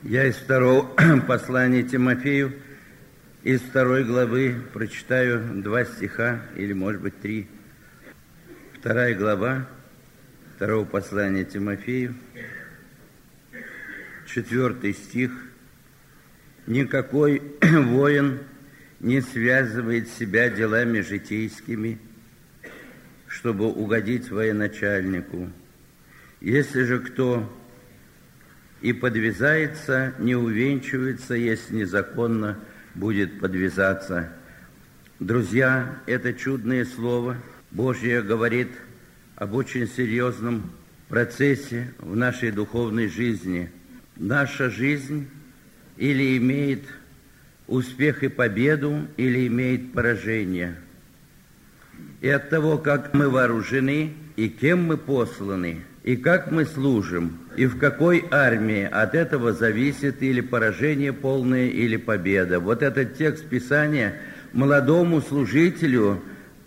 Я из второго послания Тимофею, из 2 главы прочитаю 2 стиха, или, может быть, 3. 2 глава 2 послания Тимофею, 4 стих. «Никакой воин не связывает себя делами житейскими, чтобы угодить военачальнику. Если же кто и подвязается, не увенчивается, если незаконно будет подвязаться». Друзья, это чудное слово Божье говорит об очень серьезном процессе в нашей духовной жизни. Наша жизнь или имеет успех и победу, или имеет поражение. И от того, как мы вооружены, и кем мы посланы, и как мы служим, и в какой армии, от этого зависит или поражение полное, или победа. Вот этот текст Писания молодому служителю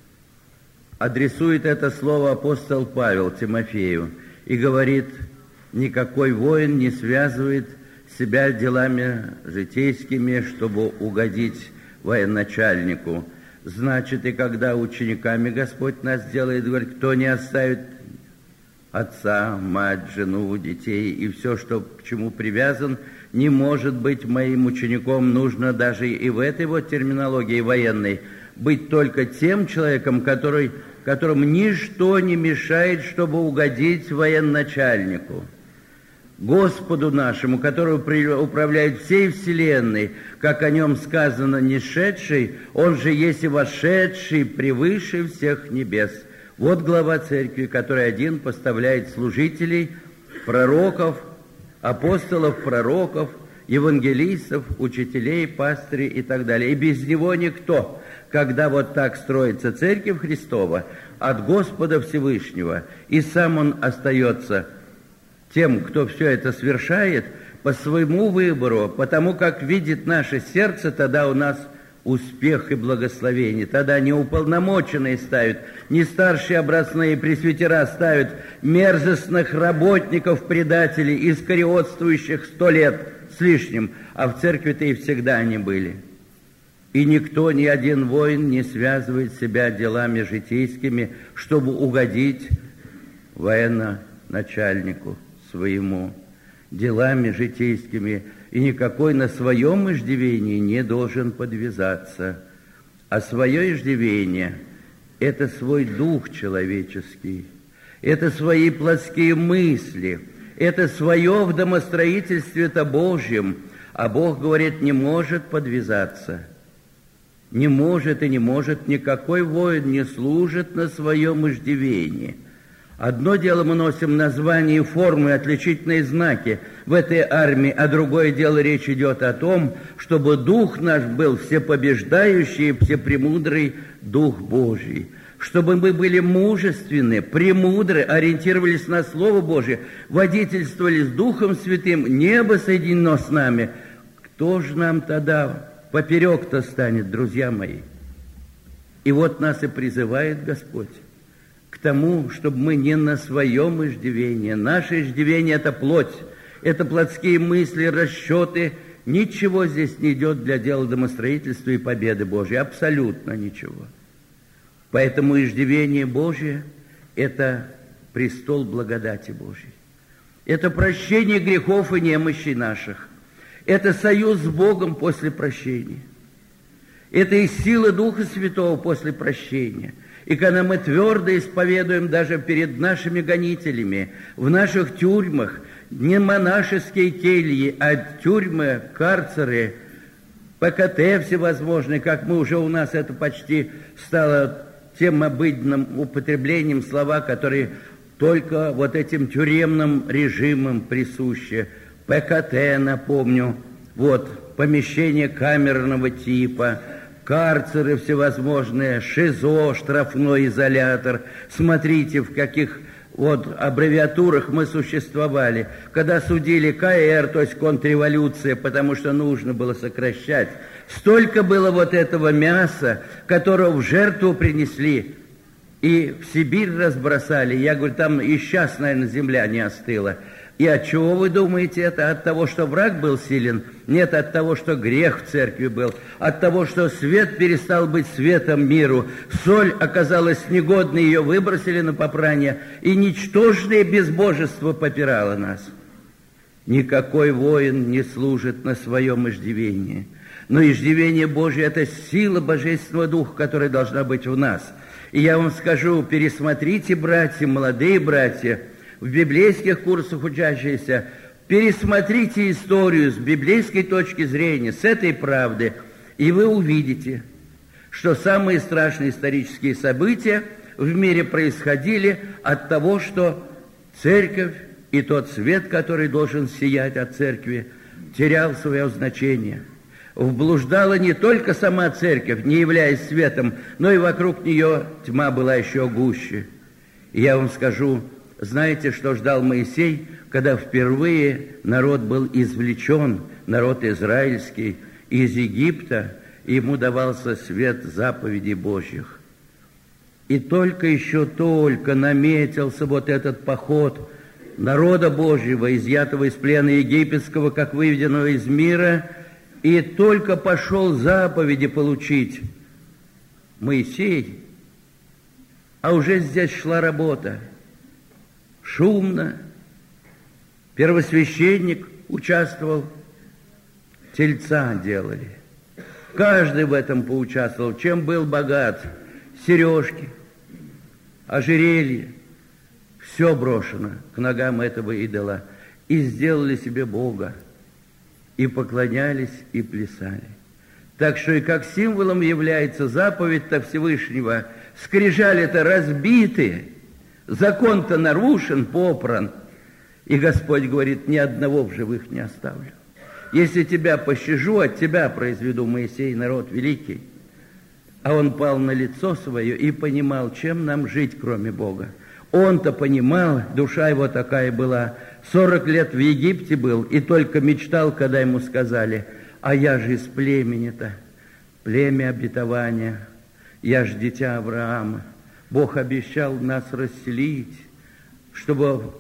адресует это слово апостол Павел Тимофею и говорит: никакой воин не связывает себя делами житейскими, чтобы угодить военачальнику. Значит, и когда учениками Господь нас делает, говорит: кто не оставит отца, мать, жену, детей и все, что к чему привязан, не может быть моим учеником. Нужно даже и в этой вот терминологии военной быть только тем человеком, которому ничто не мешает, чтобы угодить военачальнику, Господу нашему, который управляет всей вселенной, как о нем сказано: нешедший, он же есть и вошедший превыше всех небес. Вот глава церкви, который один поставляет служителей, пророков, апостолов, пророков, евангелистов, учителей, пастырей и так далее. И без него никто. Когда вот так строится Церковь Христова от Господа Всевышнего, и сам Он остается тем, кто все это совершает, по своему выбору, потому как видит наше сердце, тогда у нас успех и благословение. Тогда не уполномоченные ставят, не старшие образные пресвитера ставят мерзостных работников, предателей, искариотствующих 100 лет с лишним, а в церкви-то и всегда они были. И никто, ни один воин не связывает себя делами житейскими, чтобы угодить военачальнику своему, делами житейскими, и никакой на своем иждивении не должен подвязаться. А свое иждивение – это свой дух человеческий, это свои плотские мысли, это свое в домостроительстве-то Божьем. А Бог говорит, не может подвязаться. Не может и не может, никакой воин не служит на своем иждивении. Одно дело мы носим названия и формы, отличительные знаки в этой армии, а другое дело речь идет о том, чтобы дух наш был всепобеждающий, всепремудрый Дух Божий. Чтобы мы были мужественны, премудры, ориентировались на Слово Божие, водительствовали с Духом Святым, небо соединено с нами. Кто же нам тогда поперек-то станет, друзья мои? И вот нас и призывает Господь к тому, чтобы мы не на своем иждивении. Наше иждивение – это плоть, это плотские мысли, расчеты. Ничего здесь не идет для дела домостроительства и победы Божьей, абсолютно ничего. Поэтому иждивение Божие – это престол благодати Божьей. Это прощение грехов и немощей наших. Это союз с Богом после прощения. Это и сила Духа Святого после прощения. И когда мы твердо исповедуем даже перед нашими гонителями, в наших тюрьмах, не монашеские кельи, а тюрьмы, карцеры, ПКТ всевозможные, как мы уже у нас это почти стало тем обыденным употреблением слова, которые только вот этим тюремным режимам присущи. ПКТ, напомню, вот, помещение камерного типа, карцеры всевозможные, ШИЗО, штрафной изолятор. Смотрите, в каких вот аббревиатурах мы существовали. Когда судили КР, то есть контрреволюция, потому что нужно было сокращать. Столько было вот этого мяса, которого в жертву принесли и в Сибирь разбросали. Я говорю, там и сейчас, наверное, земля не остыла. И от чего вы думаете это? От того, что враг был силен? Нет, от того, что грех в церкви был. От того, что свет перестал быть светом миру. Соль оказалась негодной, ее выбросили на попрание. И ничтожное безбожество попирало нас. Никакой воин не служит на своем иждивении. Но иждивение Божие – это сила Божественного Духа, которая должна быть в нас. И я вам скажу, пересмотрите, братья, молодые братья, в библейских курсах учащиеся, пересмотрите историю с библейской точки зрения, с этой правды, и вы увидите, что самые страшные исторические события в мире происходили от того, что церковь и тот свет, который должен сиять от церкви, терял свое значение. Вблуждала не только сама церковь, не являясь светом, но и вокруг нее тьма была еще гуще. И я вам скажу, знаете, что ждал Моисей, когда впервые народ был извлечен, народ израильский, из Египта, и ему давался свет заповедей Божьих. И только наметился вот этот поход народа Божьего, изъятого из плена египетского, как выведенного из мира, и только пошел заповеди получить Моисей, а уже здесь шла работа. Шумно. Первосвященник участвовал, тельца делали. Каждый в этом поучаствовал. Чем был богат? Сережки, ожерелье. Все брошено к ногам этого идола. И сделали себе Бога. И поклонялись, и плясали. Так что и как символом является заповедь-то Всевышнего. Скрижали-то разбиты. Закон-то нарушен, попран. И Господь говорит, ни одного в живых не оставлю. Если тебя пощажу, от тебя произведу, Моисей, народ великий. А он пал на лицо свое и понимал, чем нам жить, кроме Бога. Он-то понимал, душа его такая была. 40 лет в Египте был и только мечтал, когда ему сказали, а я же из племени-то, племя обетования, я же дитя Авраама. Бог обещал нас расселить, чтобы в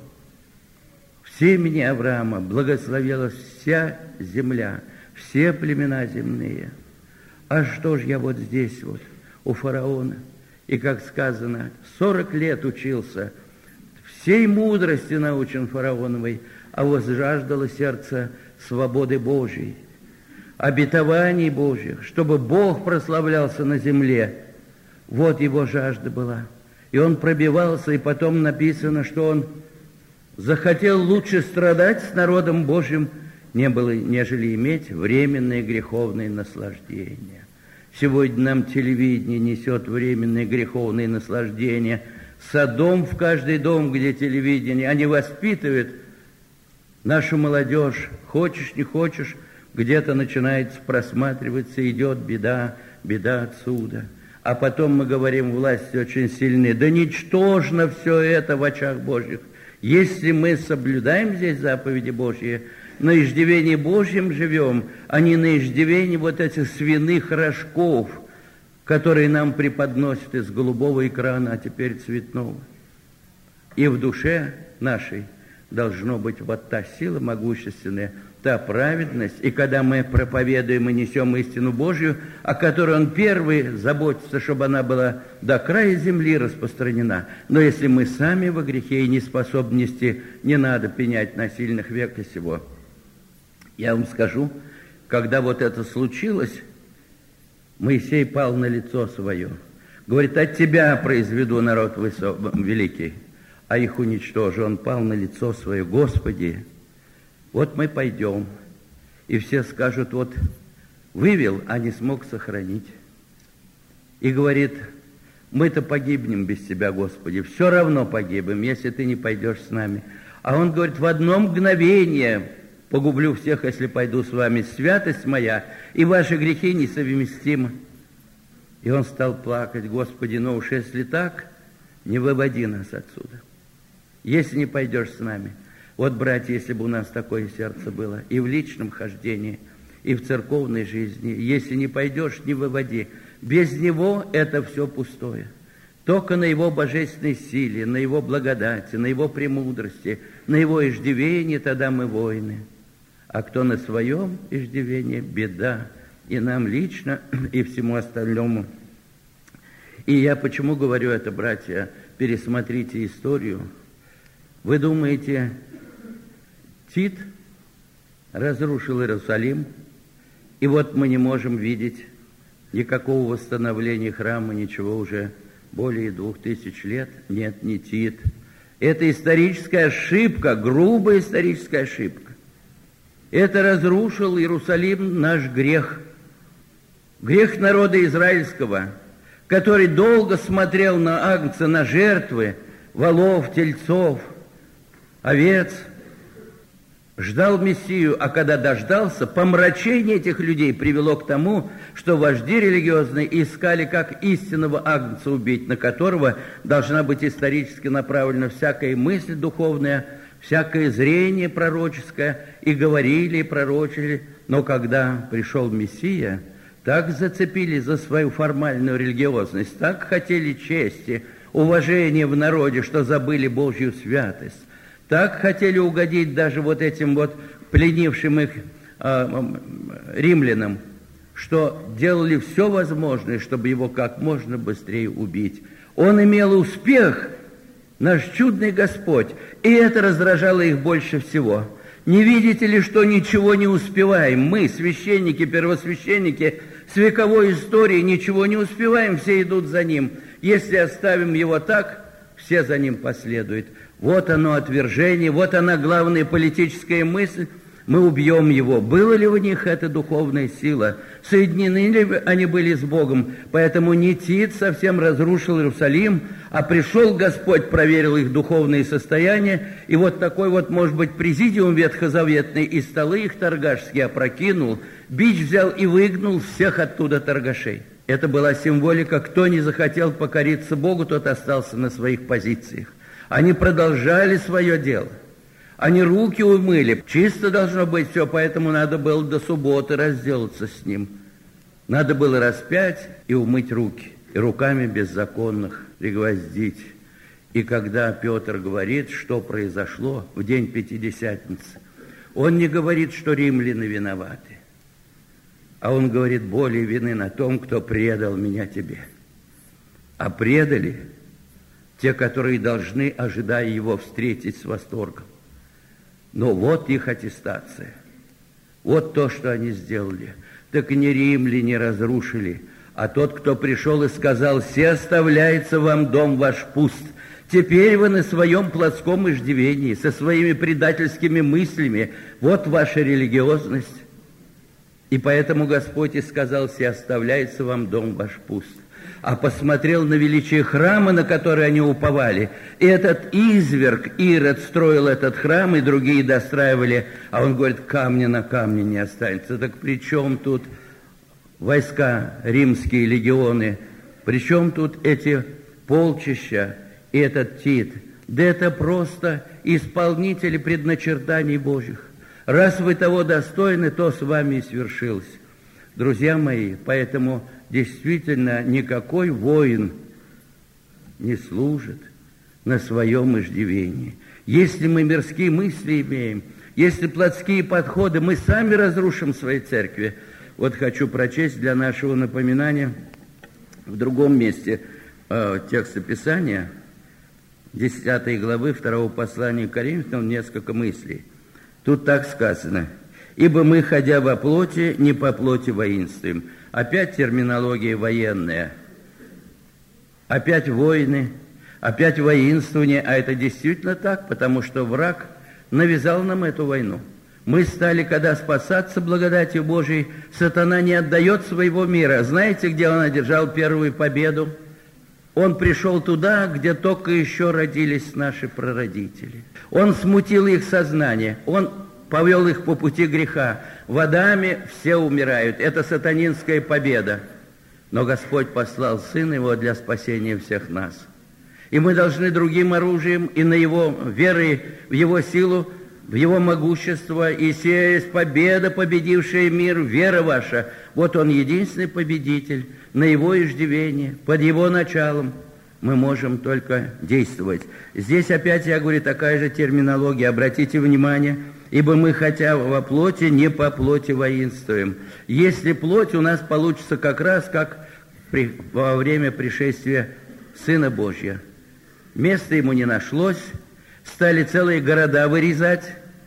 семени Авраама благословилась вся земля, все племена земные. А что ж я вот здесь вот, у фараона? И, как сказано, 40 лет учился, всей мудрости научен фараоновой, а возжаждало сердце свободы Божьей, обетований Божьих, чтобы Бог прославлялся на земле. Вот его жажда была. И он пробивался, и потом написано, что он захотел лучше страдать с народом Божьим, нежели иметь временные греховные наслаждения. Сегодня нам телевидение несет временные греховные наслаждения. Содом в каждый дом, где телевидение. Они воспитывают нашу молодежь. Хочешь, не хочешь, где-то начинается просматриваться, идет беда, беда отсюда. А потом мы говорим, власти очень сильны. Да ничтожно все это в очах Божьих. Если мы соблюдаем здесь заповеди Божьи, на иждивении Божьем живем, а не на иждивении вот этих свиных рожков, которые нам преподносят из голубого экрана, а теперь цветного. И в душе нашей должно быть вот та сила могущественная, та праведность. И когда мы проповедуем и несем истину Божью, о которой Он первый заботится, чтобы она была до края земли распространена. Но если мы сами во грехе и не способны нести, не надо пенять на сильных века сего. Я вам скажу, когда вот это случилось, Моисей пал на лицо свое. Говорит, от тебя произведу народ великий, а их уничтожу. Он пал на лицо свое. Господи, вот мы пойдем. И все скажут, вот вывел, а не смог сохранить. И говорит, мы-то погибнем без тебя, Господи. Все равно погибнем, если ты не пойдешь с нами. А он говорит, в одно мгновение погублю всех, если пойду с вами. Святость моя и ваши грехи несовместимы. И он стал плакать, Господи, но уж если так, не выводи нас отсюда. Если не пойдешь с нами. Вот, братья, если бы у нас такое сердце было, и в личном хождении, и в церковной жизни, если не пойдешь, не выводи. Без него это все пустое. Только на его божественной силе, на его благодати, на его премудрости на его иждивение, тогда мы воины. А кто на своем иждивении, беда и нам лично, и всему остальному. И я почему говорю это, братья, пересмотрите историю. Вы думаете, Тит разрушил Иерусалим, и вот мы не можем видеть никакого восстановления храма, ничего уже более 2000 лет? Нет, не Тит. Это историческая ошибка, грубая историческая ошибка. Это разрушил Иерусалим наш грех. Грех народа израильского, который долго смотрел на агнца, на жертвы, волов, тельцов, овец, ждал Мессию, а когда дождался, помрачение этих людей привело к тому, что вожди религиозные искали, как истинного агнца убить, на которого должна быть исторически направлена всякая мысль духовная, всякое зрение пророческое, и говорили, и пророчили. Но когда пришел Мессия, так зацепились за свою формальную религиозность, так хотели чести, уважения в народе, что забыли Божью святость. Так хотели угодить даже вот этим вот пленившим их римлянам, что делали все возможное, чтобы его как можно быстрее убить. Он имел успех, наш чудный Господь, и это раздражало их больше всего. Не видите ли, что ничего не успеваем? Мы, священники, первосвященники, с вековой историей ничего не успеваем, все идут за ним. Если оставим его так, все за ним последуют. Вот оно отвержение, вот она главная политическая мысль. Мы убьем его. Была ли у них эта духовная сила? Соединены ли они были с Богом? Поэтому не Тит совсем разрушил Иерусалим, а пришел Господь, проверил их духовное состояние, и вот такой вот, может быть, президиум ветхозаветный и столы их торгашские опрокинул, бич взял и выгнал всех оттуда торгашей. Это была символика, кто не захотел покориться Богу, тот остался на своих позициях. Они продолжали свое дело. Они руки умыли. Чисто должно быть все, поэтому надо было до субботы разделаться с ним. Надо было распять и умыть руки. И руками беззаконных пригвоздить. И когда Петр говорит, что произошло в день Пятидесятницы, он не говорит, что римляне виноваты. А он говорит, более вины на том, кто предал меня тебе. А предали те, которые должны, ожидая его, встретить с восторгом. Но вот их аттестация. Вот то, что они сделали. Так и не римляне разрушили, а тот, кто пришел и сказал, «Се оставляется вам дом ваш пуст». Теперь вы на своем плотском иждивении, со своими предательскими мыслями. Вот ваша религиозность. И поэтому Господь и сказал, «Се оставляется вам дом ваш пуст». А посмотрел на величие храма, на который они уповали. И этот изверг Ирод строил этот храм, и другие достраивали. А он говорит, камня на камне не останется. Так при чем тут войска, римские легионы? При чем тут эти полчища и этот Тит? Да это просто исполнители предначертаний Божьих. Раз вы того достойны, то с вами и свершилось. Друзья мои, поэтому действительно никакой воин не служит на своем иждивении. Если мы мирские мысли имеем, если плотские подходы, мы сами разрушим свои церкви. Вот хочу прочесть для нашего напоминания в другом месте текста Писания, 10 главы 2 послания к Коринфянам, несколько мыслей. Тут так сказано: «Ибо мы, ходя во плоти, не по плоти воинствуем». Опять терминология военная. Опять войны, опять воинствование. А это действительно так, потому что враг навязал нам эту войну. Мы стали, когда спасаться благодатью Божией, сатана не отдает своего мира. Знаете, где он одержал первую победу? Он пришел туда, где только еще родились наши прародители. Он смутил их сознание, он повел их по пути греха. В Адаме все умирают. Это сатанинская победа. Но Господь послал Сына Его для спасения всех нас. И мы должны другим оружием и на Его верой, в Его силу, в Его могущество, и сия есть победа, победившая мир, вера ваша. Вот Он единственный победитель, на Его иждивении, под Его началом. Мы можем только действовать. Здесь опять, я говорю, такая же терминология. Обратите внимание, ибо мы, хотя во плоти, не по плоти воинствуем. Если плоть, у нас получится как раз, как во время пришествия Сына Божьего. Места ему не нашлось, стали целые города вырезать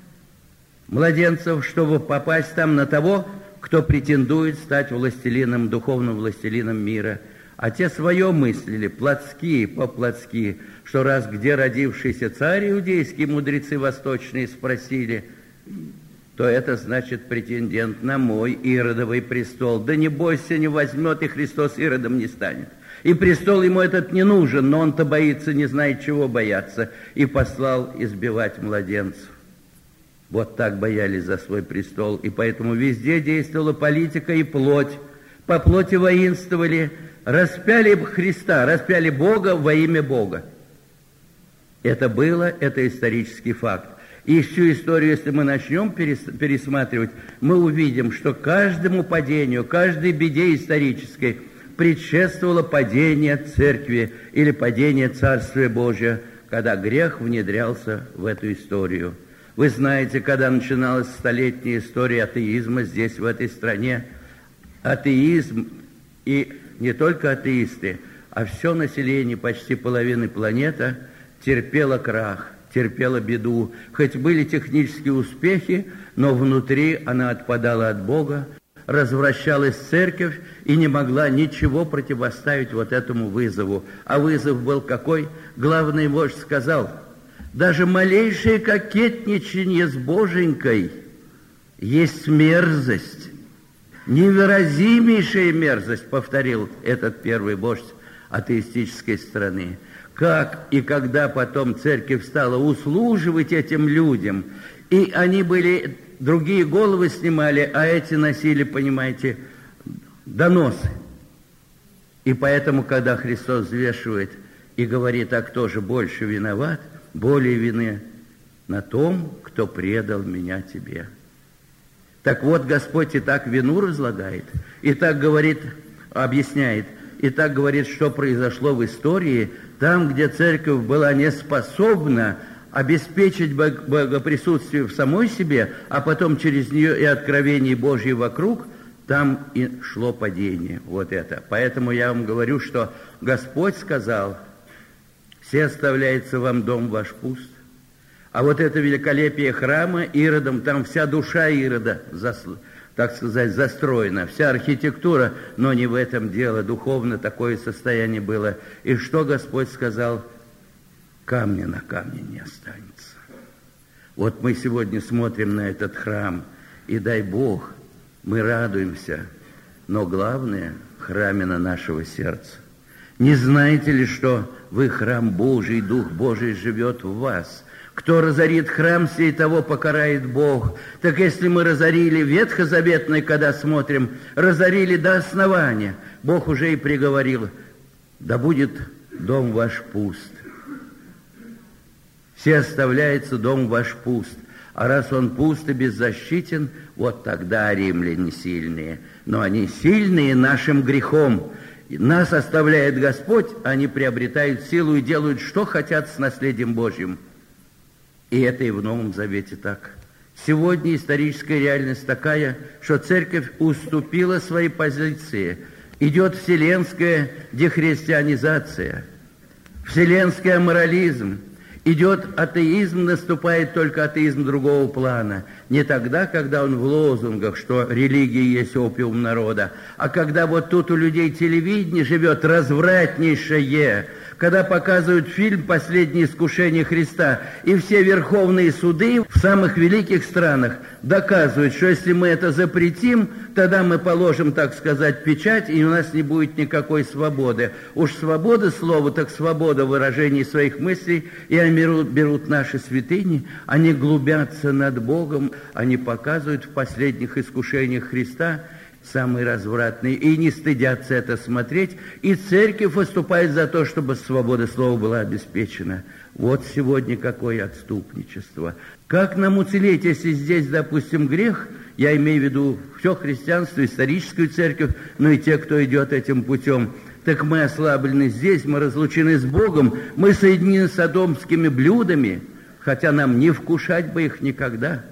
младенцев, чтобы попасть там на того, кто претендует стать властелином, духовным властелином мира. А те свое мыслили, плотские, по-плотски, что раз где родившийся царь иудейский, мудрецы восточные спросили, то это значит претендент на мой иродовый престол. Да не бойся, не возьмет, и Христос иродом не станет. И престол ему этот не нужен, но он-то боится, не знает, чего бояться, и послал избивать младенцев. Вот так боялись за свой престол, и поэтому везде действовала политика и плоть. По плоти воинствовали, распяли Христа, распяли Бога во имя Бога. Это было, это исторический факт. И всю историю, если мы начнем пересматривать, мы увидим, что каждому падению, каждой беде исторической предшествовало падение церкви или падение Царствия Божия, когда грех внедрялся в эту историю. Вы знаете, когда начиналась столетняя история атеизма здесь, в этой стране, атеизм, и не только атеисты, а все население, почти половины планеты, терпело крах, терпела беду. Хоть были технические успехи, но внутри она отпадала от Бога, развращалась церковь и не могла ничего противоставить вот этому вызову. А вызов был какой? Главный вождь сказал: даже малейшее кокетничание с Боженькой есть мерзость, невыразимейшая мерзость, повторил этот первый вождь атеистической страны. Как и когда потом церковь стала услуживать этим людям, и они были, другие головы снимали, а эти носили, понимаете, доносы. И поэтому, когда Христос взвешивает и говорит, а кто же больше виноват, более вины на том, кто предал меня тебе. Так вот, Господь и так вину разлагает, и так говорит, объясняет, и так говорит, что произошло в истории, там, где церковь была не способна обеспечить богоприсутствие в самой себе, а потом через нее и откровение Божье вокруг, там и шло падение. Вот это. Поэтому я вам говорю, что Господь сказал: все оставляется вам дом ваш пуст. А вот это великолепие храма Иродом, там вся душа Ирода, так сказать, застроена, вся архитектура, но не в этом дело, духовно такое состояние было. И что Господь сказал? Камня на камне не останется. Вот мы сегодня смотрим на этот храм, и дай Бог, мы радуемся, но главное – храмина нашего сердца. Не знаете ли, что вы храм Божий, Дух Божий живет в вас? Кто разорит храм сей, того покарает Бог. Так если мы разорили ветхозаветный, когда смотрим, разорили до основания, Бог уже и приговорил: да будет дом ваш пуст. Все оставляется дом ваш пуст. А раз он пуст и беззащитен, вот тогда римляне сильные. Но они сильные нашим грехом. Нас оставляет Господь, они приобретают силу и делают, что хотят с наследием Божьим. И это и в Новом Завете так. Сегодня историческая реальность такая, что церковь уступила свои позиции. Идет вселенская дехристианизация, вселенский аморализм. Идет атеизм, наступает только атеизм другого плана. Не тогда, когда он в лозунгах, что религия есть опиум народа, а когда вот тут у людей телевидение живет развратнейшее, когда показывают фильм «Последнее искушение Христа», и все верховные суды в самых великих странах доказывают, что если мы это запретим, тогда мы положим, так сказать, печать, и у нас не будет никакой свободы. Уж свобода слова, так свобода выражений своих мыслей, и они берут наши святыни, они глубятся над Богом, они показывают в последних искушениях Христа самые развратные, и не стыдятся это смотреть, и церковь выступает за то, чтобы свобода слова была обеспечена. Вот сегодня какое отступничество. Как нам уцелеть, если здесь, допустим, грех, я имею в виду все христианство, историческую церковь, но и те, кто идет этим путем, так мы ослаблены здесь, мы разлучены с Богом, мы соединены с содомскими блюдами, хотя нам не вкушать бы их никогда.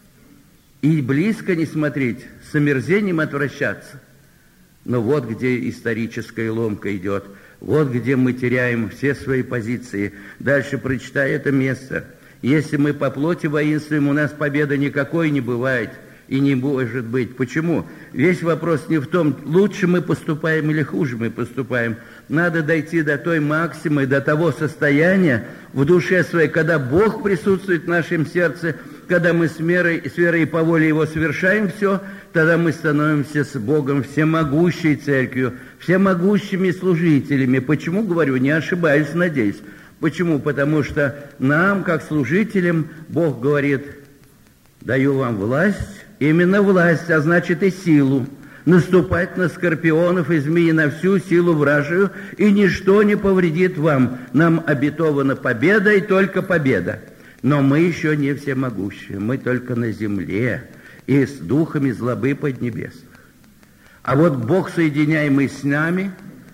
И близко не смотреть, с омерзением отвращаться. Но вот где историческая ломка идет, вот где мы теряем все свои позиции. Дальше прочитай это место. Если мы по плоти воинствуем, у нас победы никакой не бывает и не может быть. Почему? Весь вопрос не в том, лучше мы поступаем или хуже мы поступаем. Надо дойти до той максимы, до того состояния в душе своей, когда Бог присутствует в нашем сердце, когда мы с верой и по воле Его совершаем все, тогда мы становимся с Богом всемогущей церковью, всемогущими служителями. Почему, говорю, не ошибаюсь, надеюсь. Почему? Потому что нам, как служителям, Бог говорит: даю вам власть, именно власть, а значит и силу, наступать на скорпионов и змеи, на всю силу вражию, и ничто не повредит вам. Нам обетована победа и только победа. Но мы еще не всемогущие, мы только на земле и с духами злобы поднебесных. А вот Бог, соединяемый с нами,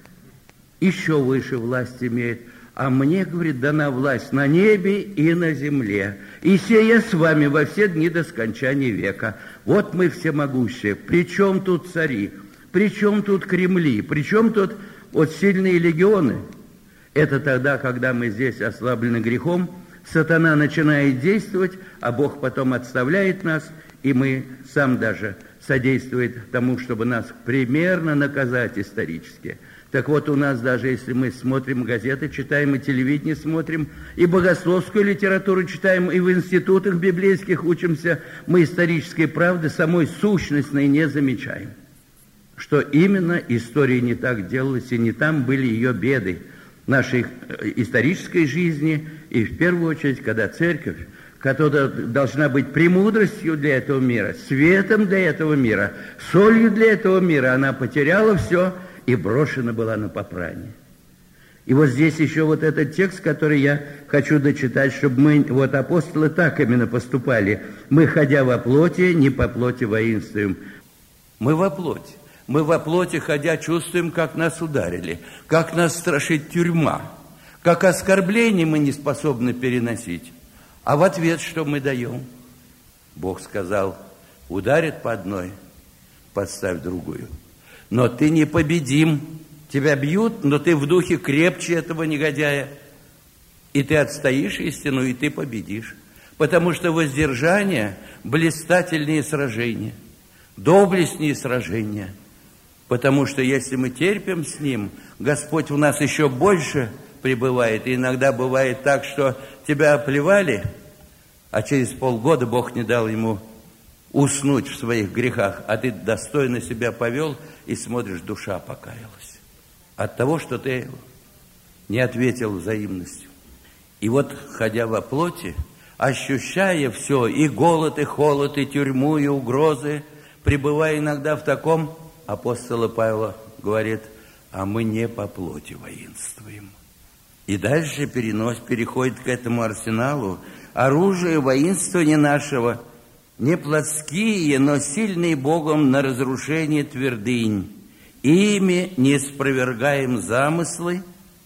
еще выше власть имеет. А мне, говорит, дана власть на небе и на земле. И сея с вами во все дни до скончания века. Вот мы всемогущие. Причем тут цари? Причем тут Кремли? Причем тут вот сильные легионы? Это тогда, когда мы здесь ослаблены грехом, сатана начинает действовать, а Бог потом отставляет нас, и мы сам даже содействует тому, чтобы нас примерно наказать исторически. Так вот, у нас даже, если мы смотрим газеты, читаем, и телевидение смотрим, и богословскую литературу читаем, и в институтах библейских учимся, мы исторической правды самой сущностной не замечаем. Что именно история не так делалась, и не там были ее беды нашей исторической жизни, и в первую очередь, когда церковь, которая должна быть премудростью для этого мира, светом для этого мира, солью для этого мира, она потеряла все и брошена была на попрание. И вот здесь еще вот этот текст, который я хочу дочитать, чтобы мы, вот апостолы так именно поступали. Мы, ходя во плоти, не по плоти воинствуем. Мы во плоти. Мы во плоти, ходя, чувствуем, как нас ударили, как нас страшит тюрьма, как оскорбление мы не способны переносить. А в ответ что мы даем? Бог сказал: ударит по одной, подставь другую. Но ты непобедим. Тебя бьют, но ты в духе крепче этого негодяя. И ты отстоишь истину, и ты победишь. Потому что воздержание – блистательнее сражения, доблестнее сражения. Потому что если мы терпим с Ним, Господь в нас еще больше пребывает. И иногда бывает так, что тебя оплевали, а через полгода Бог не дал ему уснуть в своих грехах, а ты достойно себя повел, и смотришь, душа покаялась от того, что ты не ответил взаимностью. И вот, ходя во плоти, ощущая все, и голод, и холод, и тюрьму, и угрозы, пребывая иногда в таком, апостол Павел говорит: а мы не по плоти воинствуем. И дальше переходит к этому арсеналу. Оружие воинствования нашего не плотские, но сильные Богом на разрушение твердынь. Ими не спровергаем замыслы,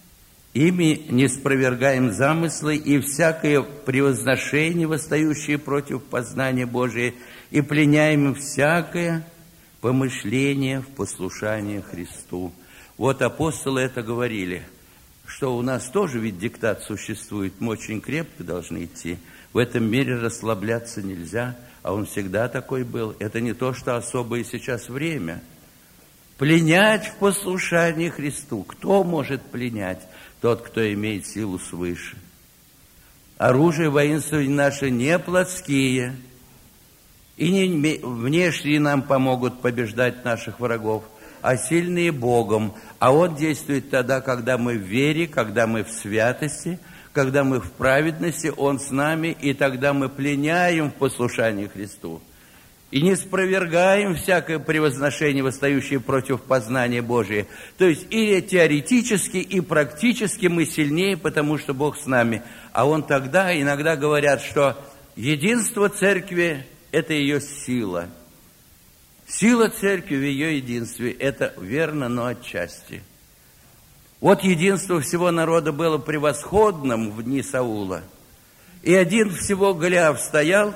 и всякое превозношение, восстающее против познания Божия, и пленяем всякое помышление в послушание Христу. Вот апостолы это говорили, что у нас тоже ведь диктат существует, мы очень крепко должны идти. В этом мире расслабляться нельзя, а он всегда такой был. Это не то, что особое сейчас время. Пленять в послушании Христу. Кто может пленять? Тот, кто имеет силу свыше. Оружие воинствования наше не плотские, и не внешние нам помогут побеждать наших врагов, а сильные Богом. А Он действует тогда, когда мы в вере, когда мы в святости, когда мы в праведности, Он с нами, и тогда мы пленяем в послушании Христу. И не спровергаем всякое превозношение, восстающее против познания Божия. То есть и теоретически, и практически мы сильнее, потому что Бог с нами. А Он тогда, иногда говорят, что единство церкви – это ее сила. Сила церкви в ее единстве – это верно, но отчасти. Вот единство всего народа было превосходным в дни Саула. И один всего Голиаф стоял,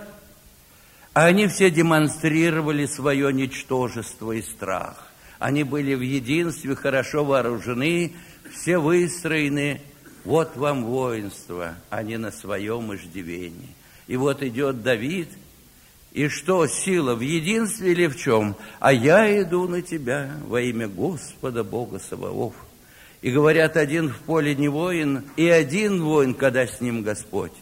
а они все демонстрировали свое ничтожество и страх. Они были в единстве, хорошо вооружены, все выстроены. Вот вам воинство, а не на своем иждивении. И вот идет Давид, и что, сила в единстве или в чем? А я иду на тебя во имя Господа Бога Саваоф. И говорят, один в поле не воин, и один воин, когда с ним Господь.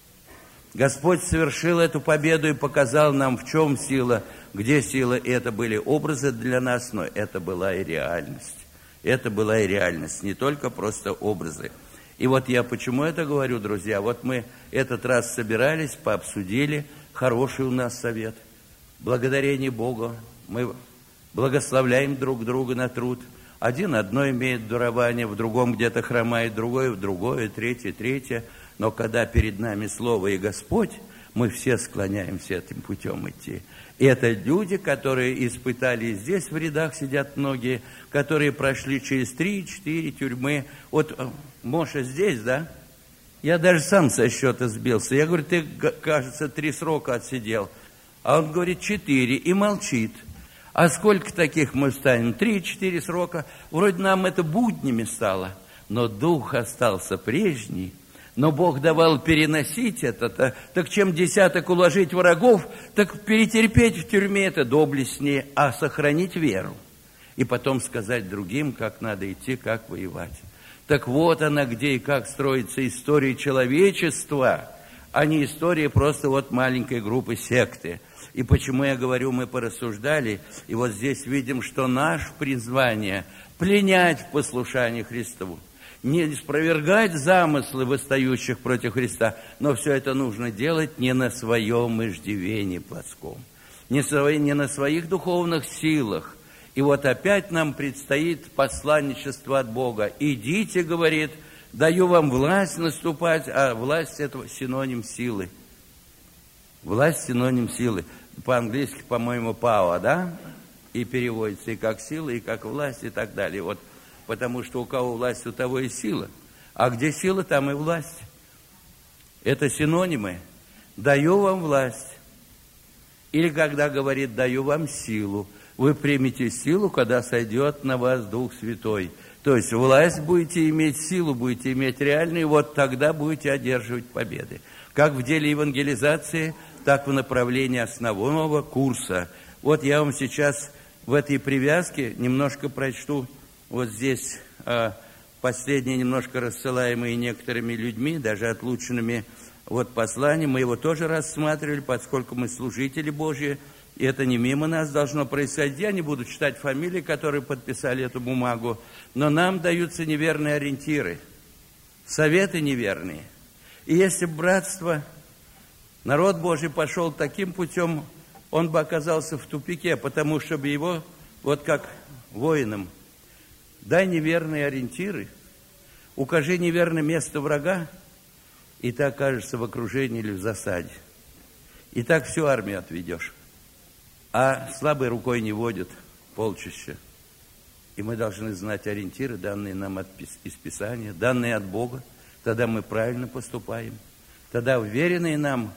Господь совершил эту победу и показал нам, в чем сила, где сила. И это были образы для нас, но это была и реальность. Это была и реальность, не только просто образы. И вот я почему это говорю, друзья? Вот мы этот раз собирались, пообсудили, хороший у нас совет. Благодарение Богу, мы благословляем друг друга на труд. Один одно имеет дарование, в другом где-то хромает другое, в другое, третье. Но когда перед нами Слово и Господь, мы все склоняемся этим путем идти. И это люди, которые испытали, здесь в рядах сидят многие, которые прошли через 3-4 тюрьмы. Вот Моша здесь, да? Я даже сам со счета сбился. Я говорю, ты, кажется, 3 срока отсидел. А он говорит, 4, и молчит. А сколько таких мы встанем? 3-4 срока. Вроде нам это буднями стало, но дух остался прежний. Но Бог давал переносить это. Так чем десяток уложить врагов, так перетерпеть в тюрьме это доблестнее, а сохранить веру. И потом сказать другим, как надо идти, как воевать. Так вот она, где и как строится история человечества, а не история просто вот маленькой группы секты. И почему я говорю, мы порассуждали, и вот здесь видим, что наше призвание пленять в послушании Христову. Не спровергать замыслы восстающих против Христа, но все это нужно делать не на своем иждивении плотском, не на своих духовных силах. И вот опять нам предстоит посланничество от Бога. «Идите, — говорит, — даю вам власть наступать», а власть – это синоним силы. Власть – синоним силы. По-английски, по-моему, power, да? И переводится и как сила, и как власть, и так далее. Вот. Потому что у кого власть, у того и сила. А где сила, там и власть. Это синонимы. Даю вам власть. Или когда говорит, даю вам силу. Вы примете силу, когда сойдет на вас Дух Святой. То есть власть будете иметь, силу будете иметь реальную, вот тогда будете одерживать победы. Как в деле евангелизации, так в направлении основного курса. Вот я вам сейчас в этой привязке немножко прочту. Вот здесь последнее, немножко рассылаемые некоторыми людьми, даже отлученными вот послание. Мы его тоже рассматривали, поскольку мы служители Божьи. И это не мимо нас должно происходить. Я не буду читать фамилии, которые подписали эту бумагу. Но нам даются неверные ориентиры, советы неверные. И если бы братство, народ Божий пошел таким путем, он бы оказался в тупике, потому что бы его, вот как воинам, дай неверные ориентиры, укажи неверное место врага, и ты окажешься в окружении или в засаде. И так всю армию отведешь. А слабой рукой не водят полчища. И мы должны знать ориентиры, данные нам из Писания, данные от Бога. Тогда мы правильно поступаем. Тогда уверенные нам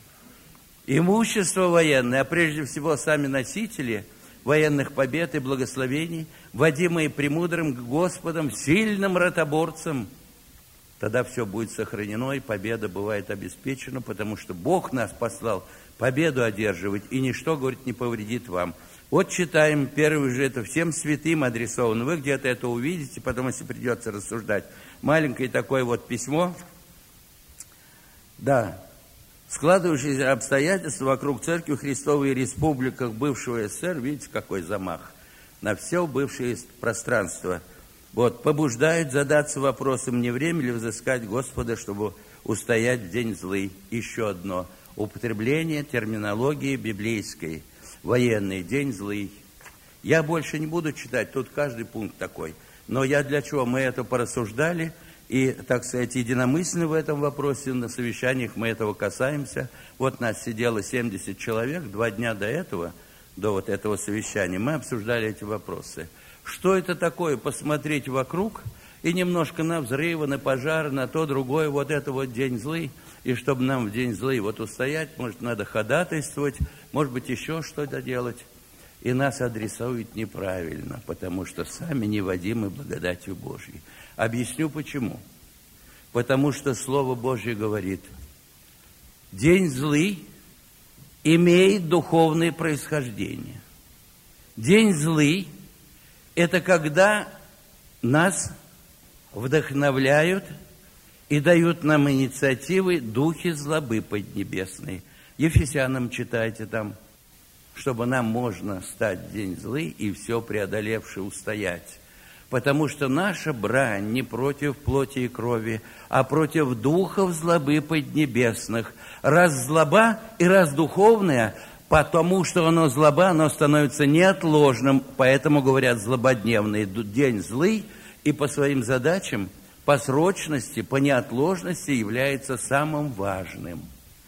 имущество военное, а прежде всего сами носители военных побед и благословений, водимые премудрым Господом, сильным ротоборцем, тогда все будет сохранено, и победа бывает обеспечена, потому что Бог нас послал победу одерживать, и ничто, говорит, не повредит вам. Вот читаем, первый же это всем святым адресовано. Вы где-то это увидите, потом, если придется рассуждать. Маленькое такое вот письмо. Да. Складывающиеся обстоятельства вокруг Церкви Христовой и республиках бывшего СССР, видите, какой замах, на все бывшее пространство. Вот, побуждают задаться вопросом, не время ли взыскать Господа, чтобы устоять в день злый. Еще одно. Употребление терминологии библейской. Военный день злый. Я больше не буду читать, тут каждый пункт такой. Но я для чего? Мы это порассуждали, и, так сказать, единомысленно в этом вопросе, на совещаниях мы этого касаемся. Вот нас сидело 70 человек, 2 дня до этого, до вот этого совещания, мы обсуждали эти вопросы. Что это такое? Посмотреть вокруг и немножко на взрывы, на пожары, на то, другое, вот это вот день злый. И чтобы нам в день злый вот устоять, может, надо ходатайствовать, может быть, еще что-то делать. И нас адресуют неправильно, потому что сами не водимы благодатью Божьей. Объясню почему. Потому что Слово Божье говорит, день злый имеет духовное происхождение. День злый – это когда нас вдохновляют и дают нам инициативы духи злобы поднебесной. Ефесянам читайте там, чтобы нам можно стать в день злый и все преодолевши устоять. Потому что наша брань не против плоти и крови, а против духов злобы поднебесных. Раз злоба и раз духовная, потому что оно злоба, оно становится неотложным, поэтому говорят злободневный день злый, и по своим задачам, по срочности, по неотложности является самым важным.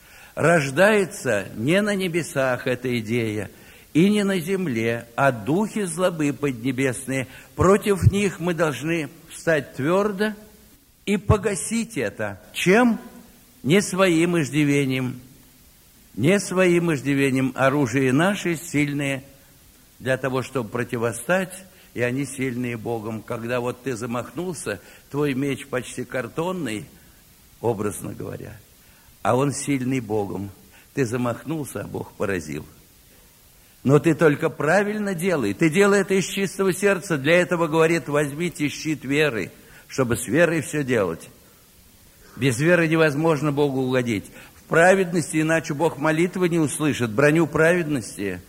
Рождается не на небесах эта идея, и не на земле, а духи злобы поднебесные. Против них мы должны встать твердо и погасить это. Чем? Не своим иждивением. Не своим иждивением. Оружие наши сильные для того, чтобы противостать, и они сильные Богом. Когда вот ты замахнулся, твой меч почти картонный, образно говоря, а он сильный Богом. Ты замахнулся, а Бог поразил. Но ты только правильно делай. Ты делай это из чистого сердца. Для этого, говорит, возьмите щит веры, чтобы с верой все делать. Без веры невозможно Богу угодить. В праведности, иначе Бог молитвы не услышит. Броню праведности,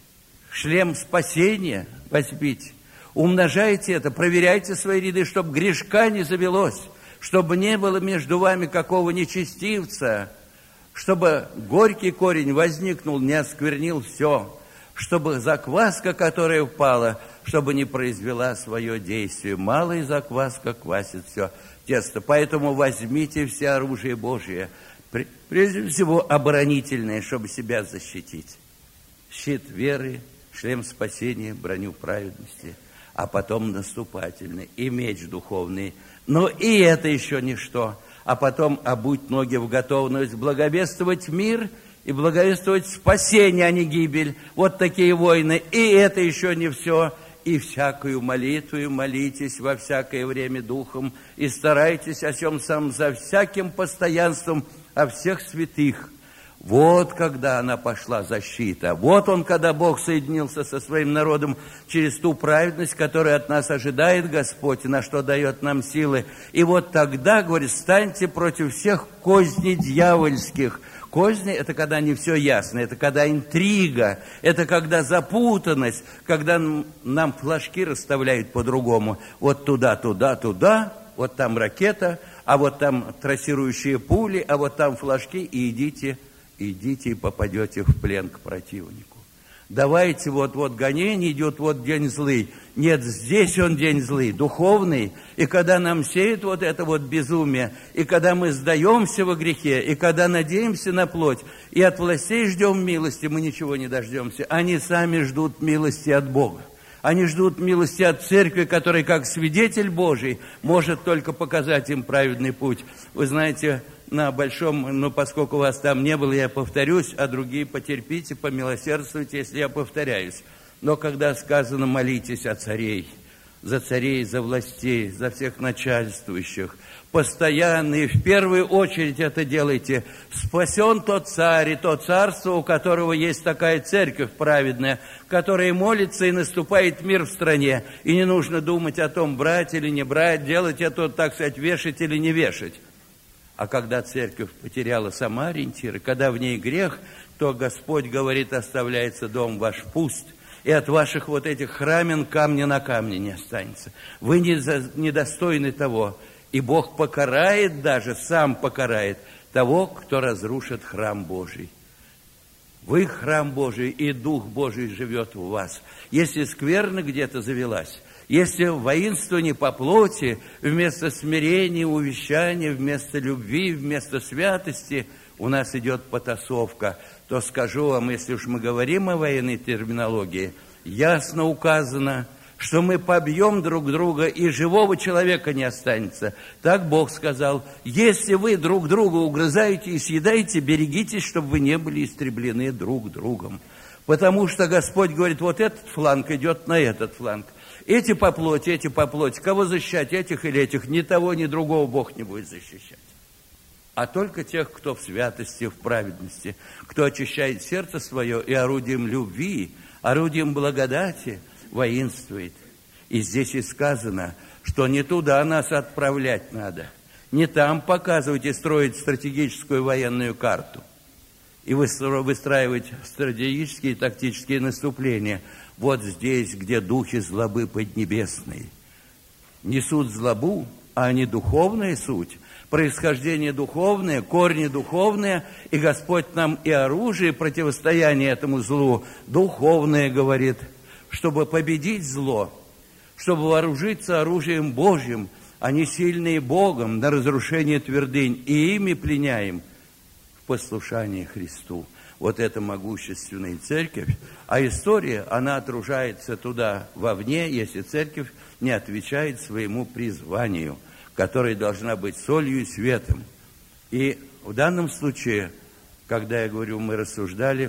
шлем спасения возьмите. Умножайте это, проверяйте свои ряды, чтобы грешка не завелось, чтобы не было между вами какого нечестивца, чтобы горький корень возникнул, не осквернил все, чтобы закваска, которая упала, чтобы не произвела свое действие. Малая закваска квасит все тесто. Поэтому возьмите все оружие Божие, прежде всего оборонительное, чтобы себя защитить. Щит веры, шлем спасения, броню праведности, а потом наступательный и меч духовный. Но и это еще ничто. А потом обуть ноги в готовность благовествовать мир и благовествовать спасение, а не гибель. Вот такие войны. И это еще не все. И всякую молитву молитесь во всякое время духом, и старайтесь о сем самом за всяким постоянством о всех святых. Вот когда она пошла защита. Вот он, когда Бог соединился со своим народом через ту праведность, которую от нас ожидает Господь, и на что дает нам силы. И вот тогда, говорит, станьте против всех козней дьявольских. Козни – это когда не все ясно, это когда интрига, это когда запутанность, когда нам флажки расставляют по-другому. Вот туда, туда, туда, вот там ракета, а вот там трассирующие пули, а вот там флажки, и идите и попадете в плен к противнику. Давайте, вот гонение идет, вот день злый. Нет, здесь он день злый, духовный. И когда нам сеют вот это вот безумие, и когда мы сдаемся во грехе, и когда надеемся на плоть, и от властей ждем милости, мы ничего не дождемся. Они сами ждут милости от Бога. Они ждут милости от церкви, которая, как свидетель Божий, может только показать им праведный путь. Вы знаете, на большом, но поскольку вас там не было, я повторюсь, а другие потерпите, помилосердствуйте, если я повторяюсь. Но когда сказано «молитесь о царей», за властей, за всех начальствующих, постоянно и в первую очередь это делайте. Спасен тот царь и то царство, у которого есть такая церковь праведная, которая молится и наступает мир в стране. И не нужно думать о том, брать или не брать, делать это, так сказать, вешать или не вешать. А когда церковь потеряла сама ориентиры, когда в ней грех, то Господь говорит, оставляется дом ваш пуст, и от ваших вот этих храмен камня на камне не останется. Вы недостойны того, и Бог покарает даже, сам покарает того, кто разрушит храм Божий. Вы храм Божий, и Дух Божий живет в вас. Если скверно где-то завелась, если воинствование по плоти, вместо смирения, увещания, вместо любви, вместо святости у нас идет потасовка, то скажу вам, если уж мы говорим о военной терминологии, ясно указано, что мы побьем друг друга, и живого человека не останется. Так Бог сказал: если вы друг друга угрызаете и съедаете, берегитесь, чтобы вы не были истреблены друг другом. Потому что Господь говорит: вот этот фланг идет на этот фланг. Эти по плоти, эти по плоти. Кого защищать, этих или этих? Ни того, ни другого Бог не будет защищать. А только тех, кто в святости, в праведности, кто очищает сердце свое и орудием любви, орудием благодати воинствует. И здесь и сказано, что не туда нас отправлять надо, не там показывать и строить стратегическую военную карту и выстраивать стратегические и тактические наступления. Вот здесь, где духи злобы поднебесные несут злобу, а не духовная суть, происхождение духовное, корни духовные, и Господь нам и оружие противостояния этому злу духовное говорит, чтобы победить зло, чтобы вооружиться оружием Божьим, а не сильные Богом на разрушение твердынь, и ими пленяем в послушании Христу. Вот это могущественная церковь, а история, она отружается туда вовне, если церковь не отвечает своему призванию, которое должна быть солью и светом. И в данном случае, когда я говорю, мы рассуждали,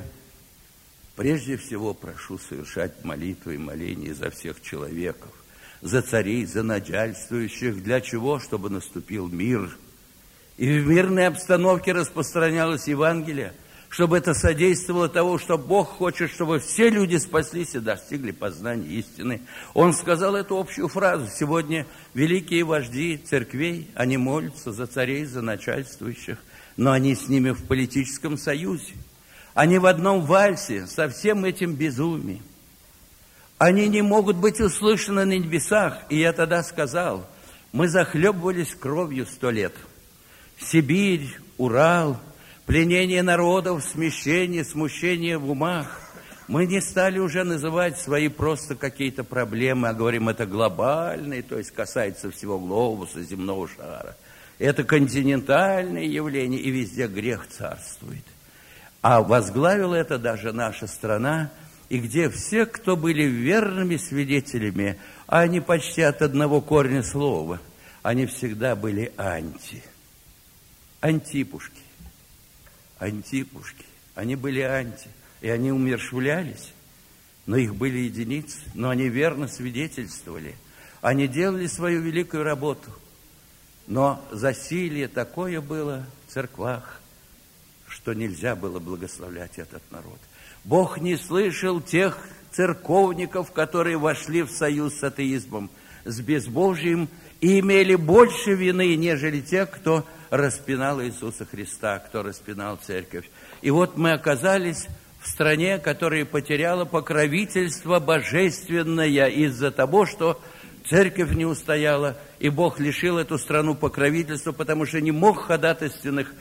прежде всего прошу совершать молитвы и моления за всех человеков, за царей, за начальствующих. Для чего? Чтобы наступил мир. И в мирной обстановке распространялось Евангелие, чтобы это содействовало того, что Бог хочет, чтобы все люди спаслись и достигли познания истины. Он сказал эту общую фразу. Сегодня великие вожди церквей, они молятся за царей, за начальствующих, но они с ними в политическом союзе. Они в одном вальсе со всем этим безумием. Они не могут быть услышаны на небесах. И я тогда сказал, мы захлебывались кровью 100 лет. Сибирь, Урал, пленение народов, смещение, смущение в умах. Мы не стали уже называть свои просто какие-то проблемы, а говорим, это глобальные, то есть касается всего глобуса, земного шара. Это континентальное явление, и везде грех царствует. А возглавила это даже наша страна, и где все, кто были верными свидетелями, а они почти от одного корня слова, они всегда были антипушки. Они были анти, и они умерщвлялись, но их были единицы, но они верно свидетельствовали. Они делали свою великую работу, но засилье такое было в церквах, что нельзя было благословлять этот народ. Бог не слышал тех церковников, которые вошли в союз с атеизмом, с безбожием, и имели больше вины, нежели те, кто распинал Иисуса Христа, кто распинал церковь. И вот мы оказались в стране, которая потеряла покровительство божественное из-за того, что церковь не устояла, и Бог лишил эту страну покровительства, потому что не мог ходатайственных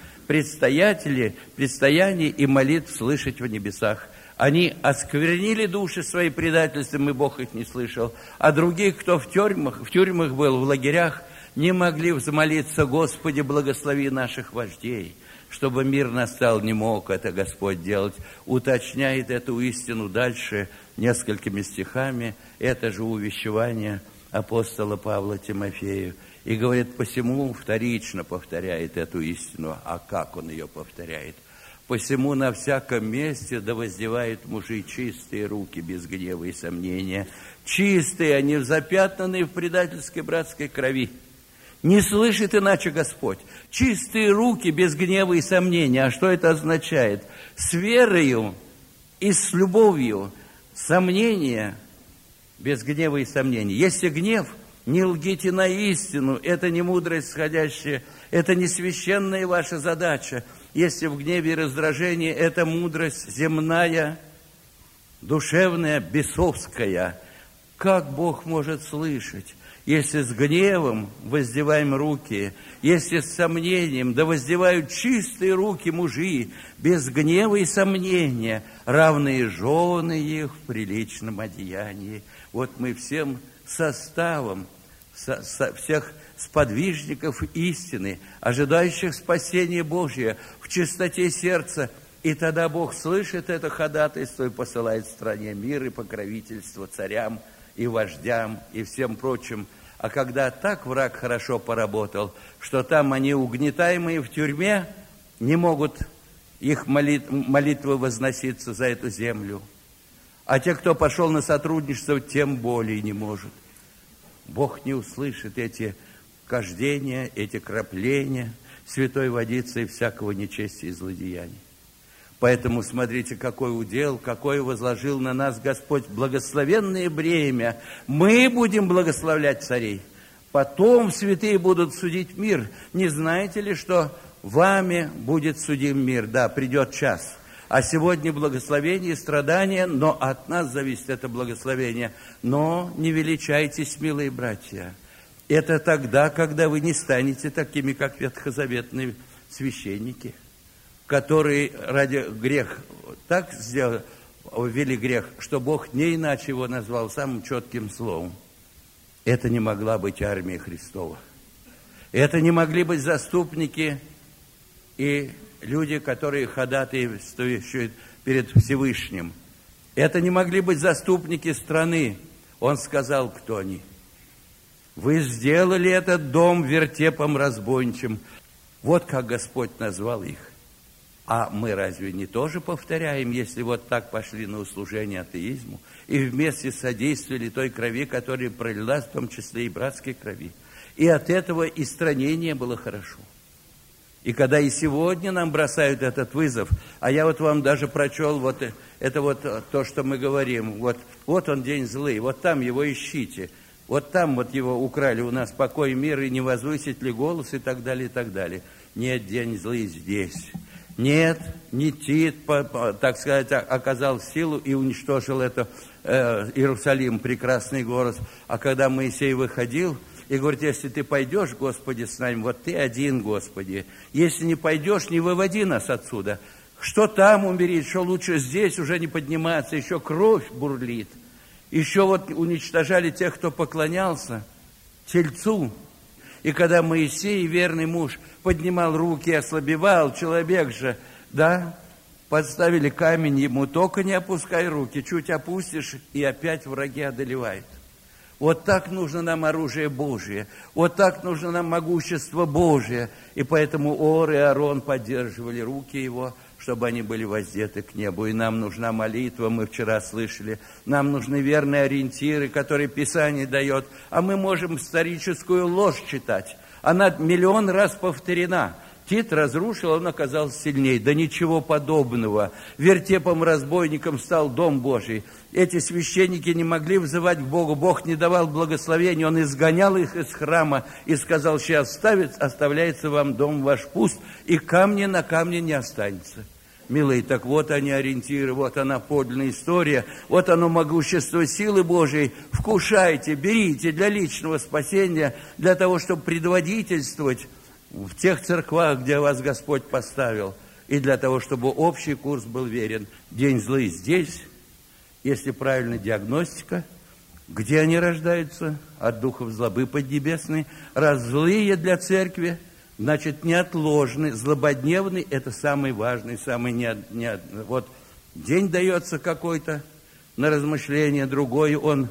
предстояний и молитв слышать в небесах. Они осквернили души свои предательством, и Бог их не слышал. А других, кто в тюрьмах был, в лагерях, не могли взмолиться: Господи, благослови наших вождей. Чтобы мир настал, не мог это Господь делать. Уточняет эту истину дальше несколькими стихами. Это же увещевание апостола Павла Тимофею. И говорит, посему вторично повторяет эту истину. А как он ее повторяет? Посему на всяком месте да воздевают мужи чистые руки, без гнева и сомнения. Чистые, они запятнанные в предательской братской крови. Не слышит иначе Господь. Чистые руки, без гнева и сомнения. А что это означает? С верою и с любовью. Сомнения без гнева и сомнения. Если гнев, не лгите на истину. Это не мудрость сходящая. Это не священная ваша задача. Если в гневе и раздражении, это мудрость земная, душевная, бесовская. Как Бог может слышать? Если с гневом воздеваем руки, если с сомнением, да воздевают чистые руки мужи, без гнева и сомнения, равные жены их в приличном одеянии. Вот мы всем составом, всех сподвижников истины, ожидающих спасения Божия в чистоте сердца, и тогда Бог слышит это ходатайство и посылает в стране мир и покровительство царям и вождям, и всем прочим. А когда так враг хорошо поработал, что там они, угнетаемые в тюрьме, не могут их молитвы возноситься за эту землю. А те, кто пошел на сотрудничество, тем более не может. Бог не услышит эти кождения, эти крапления святой водицы и всякого нечестия и злодеяния. Поэтому смотрите, какой удел, какой возложил на нас Господь благословенное бремя. Мы будем благословлять царей. Потом святые будут судить мир. Не знаете ли, что вами будет судим мир? Да, придет час. А сегодня благословение и страдания, но от нас зависит это благословение. Но не величайтесь, милые братья. Это тогда, когда вы не станете такими, как ветхозаветные священники, которые ради грех так ввели грех, что Бог не иначе его назвал самым четким словом. Это не могла быть армия Христова. Это не могли быть заступники и люди, которые ходатайствуют перед Всевышним. Это не могли быть заступники страны. Он сказал, кто они. Вы сделали этот дом вертепом разбойничьим. Вот как Господь назвал их. А мы разве не тоже повторяем, если вот так пошли на услужение атеизму и вместе содействовали той крови, которая пролилась, в том числе и братской крови. И от этого и стране не было хорошо. И когда и сегодня нам бросают этот вызов, а я вот вам даже прочел вот это вот то, что мы говорим, вот он день злый, вот там его ищите, вот там вот его украли, у нас покой и мир, и не возвысить ли голос, и так далее, и так далее. Нет, день злый здесь. Нет, не Тит, так сказать, оказал силу и уничтожил это Иерусалим, прекрасный город. А когда Моисей выходил и говорит, если ты пойдешь, Господи, с нами, вот ты один, Господи. Если не пойдешь, не выводи нас отсюда. Что там умереть, что лучше здесь уже не подниматься, еще кровь бурлит. Еще вот уничтожали тех, кто поклонялся тельцу. И когда Моисей, верный муж, поднимал руки и ослабевал, человек же, да, подставили камень ему, только не опускай руки, чуть опустишь, и опять враги одолевают. Вот так нужно нам оружие Божие, вот так нужно нам могущество Божие. И поэтому Ор и Аарон поддерживали руки его, чтобы они были воздеты к небу. И нам нужна молитва, мы вчера слышали. Нам нужны верные ориентиры, которые Писание дает. А мы можем историческую ложь читать. Она миллион раз повторена. Тит разрушил, он оказался сильнее. Да ничего подобного. Вертепом разбойником стал Дом Божий. Эти священники не могли взывать к Богу. Бог не давал благословения. Он изгонял их из храма и сказал, сейчас оставляется вам дом ваш пуст, и камня на камне не останется. Милые, так вот они ориентиры, вот она подлинная история, вот оно могущество силы Божией. Вкушайте, берите для личного спасения, для того, чтобы предводительствовать в тех церквах, где вас Господь поставил, и для того, чтобы общий курс был верен. День злый здесь, если правильная диагностика. Где они рождаются? От духов злобы поднебесной. Раз злые для церкви, значит, неотложный, злободневный – это самый важный, самый вот день дается какой-то на размышление, другой он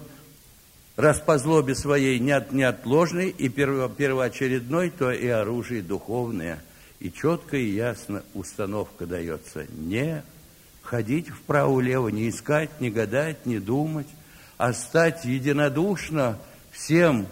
раз по злобе своей неотложный и первоочередной, то и оружие духовное. И четко и ясно установка дается. Не ходить вправо-лево, не искать, не гадать, не думать, а стать единодушно всем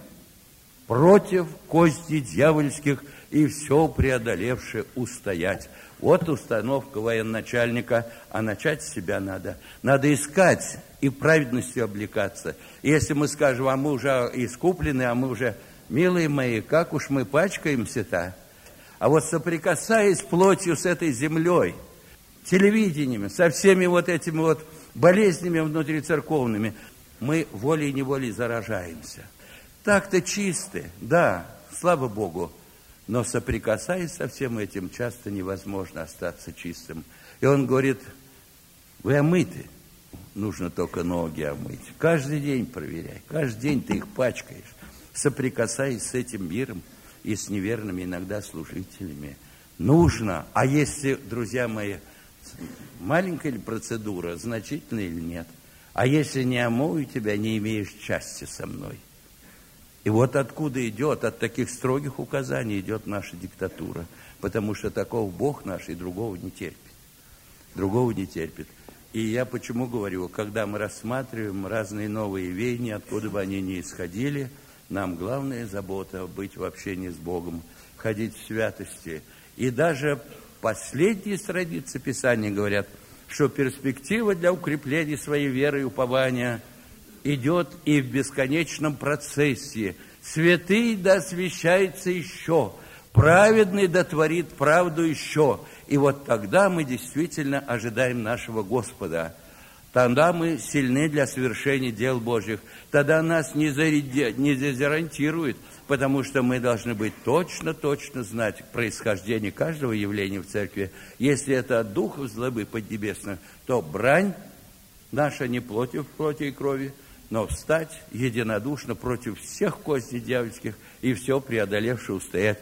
против кости дьявольских и все преодолевшее устоять. Вот установка военачальника, а начать с себя надо. Надо искать и праведностью облекаться. И если мы скажем, а мы уже искуплены, а мы уже, милые мои, как уж мы пачкаемся-то. А вот соприкасаясь плотью с этой землей, телевидением, со всеми вот этими вот болезнями внутрицерковными, мы волей-неволей заражаемся. Так-то чистые, да, слава Богу. Но соприкасаясь со всем этим, часто невозможно остаться чистым. И он говорит, вы омыты, нужно только ноги омыть. Каждый день проверяй, каждый день ты их пачкаешь, соприкасаясь с этим миром и с неверными иногда служителями. Нужно, а если, друзья мои, маленькая ли процедура, значительная или нет, А если не омою тебя, не имеешь части со мной. И вот откуда идет, от таких строгих указаний идет наша диктатура. Потому что таков Бог наш и другого не терпит. Другого не терпит. И я почему говорю, когда мы рассматриваем разные новые веяния, откуда бы они ни исходили, нам главная забота быть в общении с Богом, ходить в святости. И даже последние страницы Писания говорят, что перспектива для укрепления своей веры и упования идет и в бесконечном процессе. Святый да освящается еще, праведный да творит правду еще. И вот тогда мы действительно ожидаем нашего Господа. Тогда мы сильны для совершения дел Божьих. Тогда нас не дезориентирует, потому что мы должны быть точно знать происхождение каждого явления в церкви. Если это от духов злобы поднебесных, то брань наша не против плоти и крови, но встать единодушно против всех козней дьявольских и все преодолевши устоять.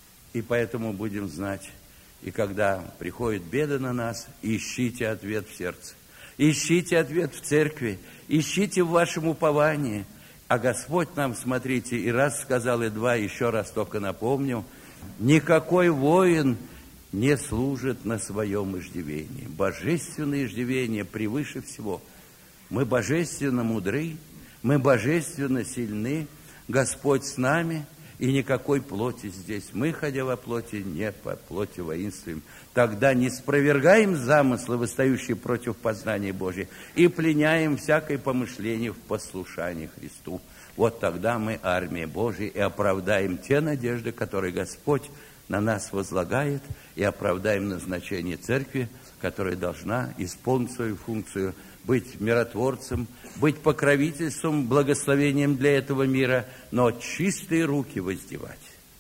И поэтому будем знать, и когда приходит беда на нас, ищите ответ в сердце. Ищите ответ в церкви, ищите в вашем уповании. А Господь нам, смотрите, и раз сказал, и два, еще раз только напомню, никакой воин не служит на своем иждивении. Божественное иждивение превыше всего. Мы божественно мудры, мы божественно сильны, Господь с нами, и никакой плоти здесь. Мы, ходя во плоти, не по плоти воинствуем. Тогда не спровергаем замыслы, восстающие против познания Божия, и пленяем всякое помышление в послушании Христу. Вот тогда мы армия Божия и оправдаем те надежды, которые Господь на нас возлагает, и оправдаем назначение церкви, которая должна исполнить свою функцию, быть миротворцем, быть покровительством, благословением для этого мира, но чистые руки воздевать,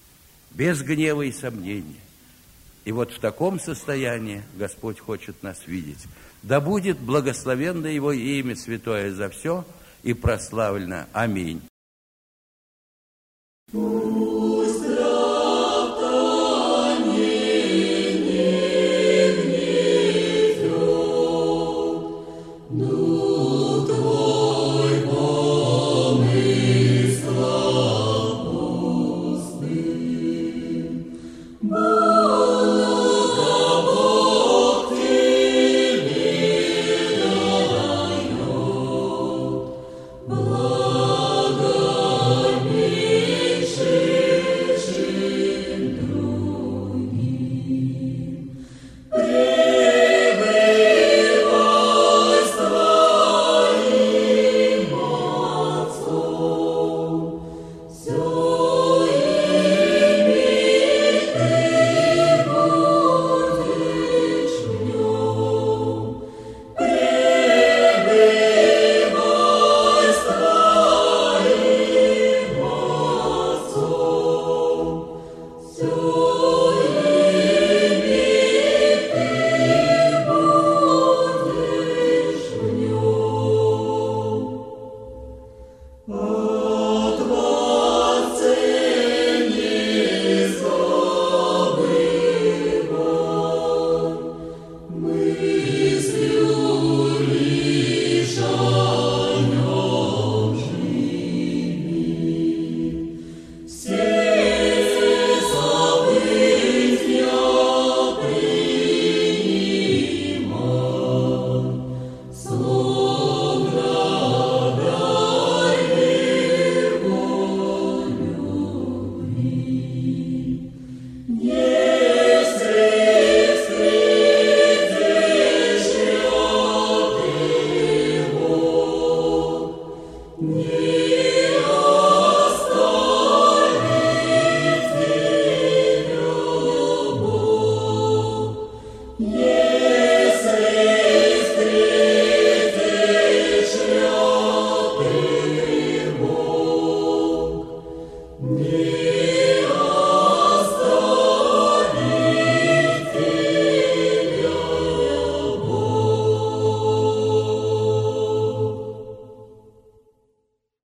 без гнева и сомнений. И вот в таком состоянии Господь хочет нас видеть. Да будет благословенно Его имя святое за все и прославлено. Аминь.